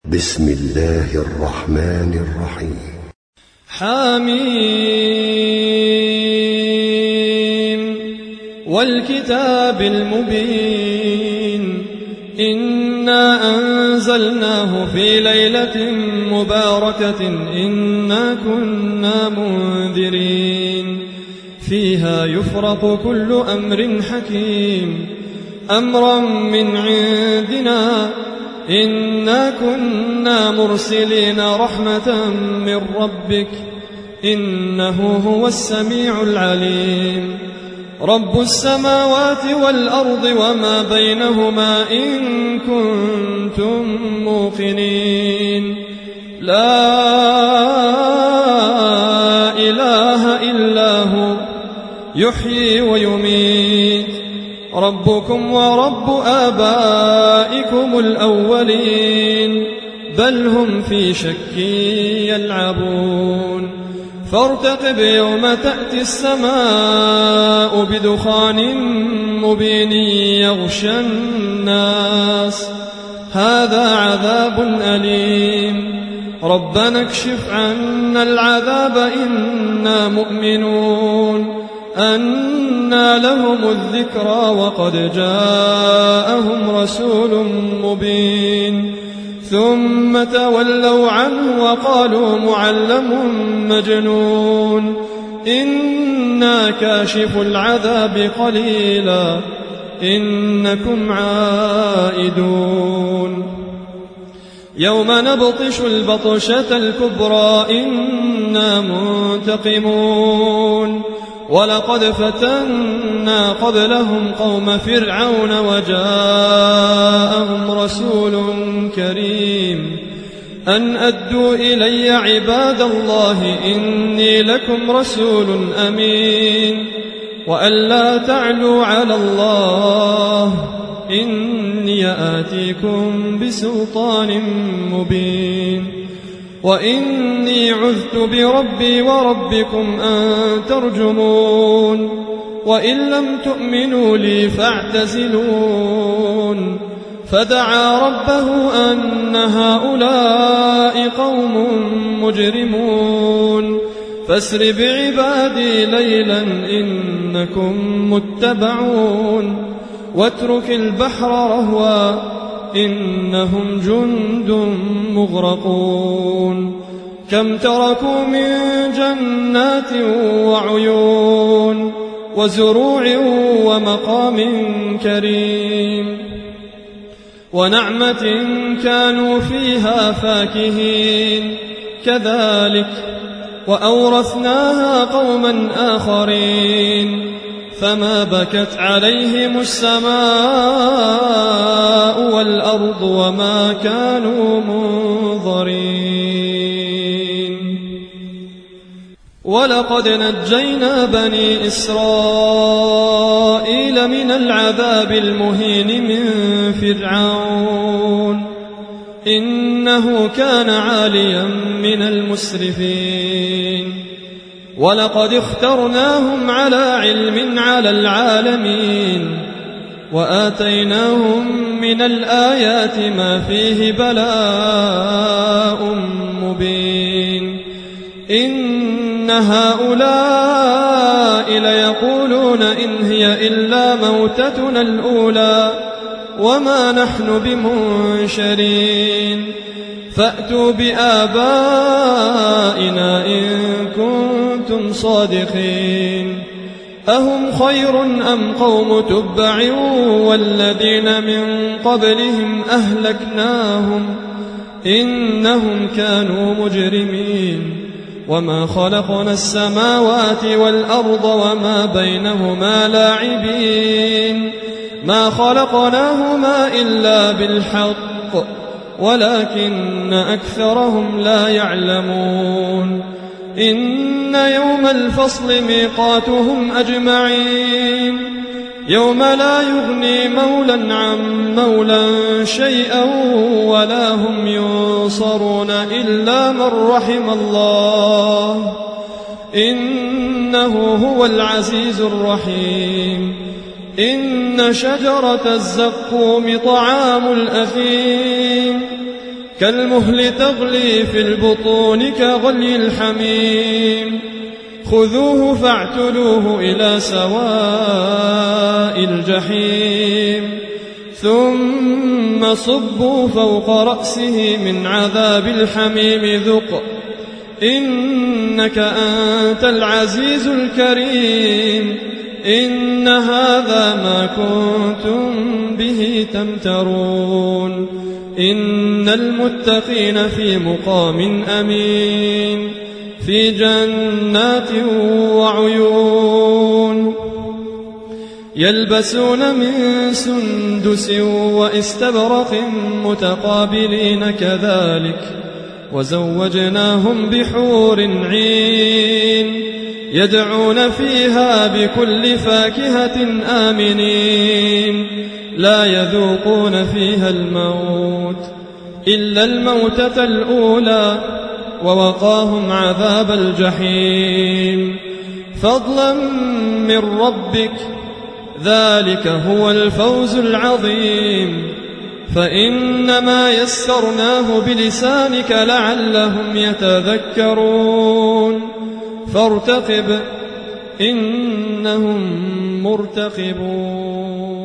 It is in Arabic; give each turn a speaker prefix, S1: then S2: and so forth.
S1: بسم الله الرحمن الرحيم.
S2: حميم والكتاب المبين إنا أنزلناه في ليلة مباركة إنا كنا منذرين فيها يفرق كل أمر حكيم أمرا من عندنا إنا كنا مرسلين رحمة من ربك إنه هو السميع العليم رب السماوات والأرض وما بينهما إن كنتم موقنين لا إله إلا هو يحيي ويميت ربكم ورب آبائكم الأولين بل هم في شك يلعبون فارتقب يوم تأتي السماء بدخان مبين يغشى الناس هذا عذاب أليم ربنا اكشف عنا العذاب إنا مؤمنون أنى لهم الذكرى وقد جاءهم رسول مبين ثم تولوا عنه وقالوا معلم مجنون إنا كاشف العذاب قليلا إنكم عائدون يوم نبطش البطشة الكبرى إنا منتقمون ولقد فتنا قبلهم قوم فرعون وجاءهم رسول كريم أن أدوا إلي عباد الله إني لكم رسول أمين وأن لا تعلوا على الله إني آتيكم بسلطان مبين وإني عذت بربي وربكم أن ترجمون وإن لم تؤمنوا لي فاعتزلون فدعا ربه أن هؤلاء قوم مجرمون فاسر بعبادي ليلا إنكم متبعون واترك البحر رهوا إنهم جند مغرقون كم تركوا من جنات وعيون وزروع ومقام كريم ونعمة كانوا فيها فاكهين كذلك وأورثناها قوما آخرين فما بكت عليهم السماء والأرض وما كانوا منظرين ولقد نجينا بني إسرائيل من العذاب المهين من فرعون إنه كان عاليا من المسرفين ولقد اخترناهم على علم على العالمين وآتيناهم من الآيات ما فيه بلاء مبين إن هؤلاء ليقولون إن هي إلا موتتنا الأولى وما نحن بمنشرين فأتوا بآبائنا إن كنتم صادقين أهم خير أم قوم تبع والذين من قبلهم أهلكناهم إنهم كانوا مجرمين وما خلقنا السماوات والأرض وما بينهما لاعبين ما خلقناهما إلا بالحق ولكن أكثرهم لا يعلمون إن يوم الفصل ميقاتهم أجمعين يوم لا يغني مولا عن مولا شيئا ولا هم ينصرون إلا من رحم الله إنه هو العزيز الرحيم إن شجرة الزقوم طعام الأثيم كالمهل تغلي في البطون كغلي الحميم خذوه فاعتلوه إلى سواء الجحيم ثم صبوا فوق رأسه من عذاب الحميم ذق إنك أنت العزيز الكريم إن هذا ما كنتم به تمترون إن المتقين في مقام أمين في جنات وعيون يلبسون من سندس وإستبرق متقابلين كذلك وزوجناهم بحور عين يدعون فيها بكل فاكهة آمنين لا يذوقون فيها الموت إلا الموتة الأولى ووقاهم عذاب الجحيم فضلا من ربك ذلك هو الفوز العظيم فإنما يسرناه بلسانك لعلهم يتذكرون فارتقب إنهم مرتقبون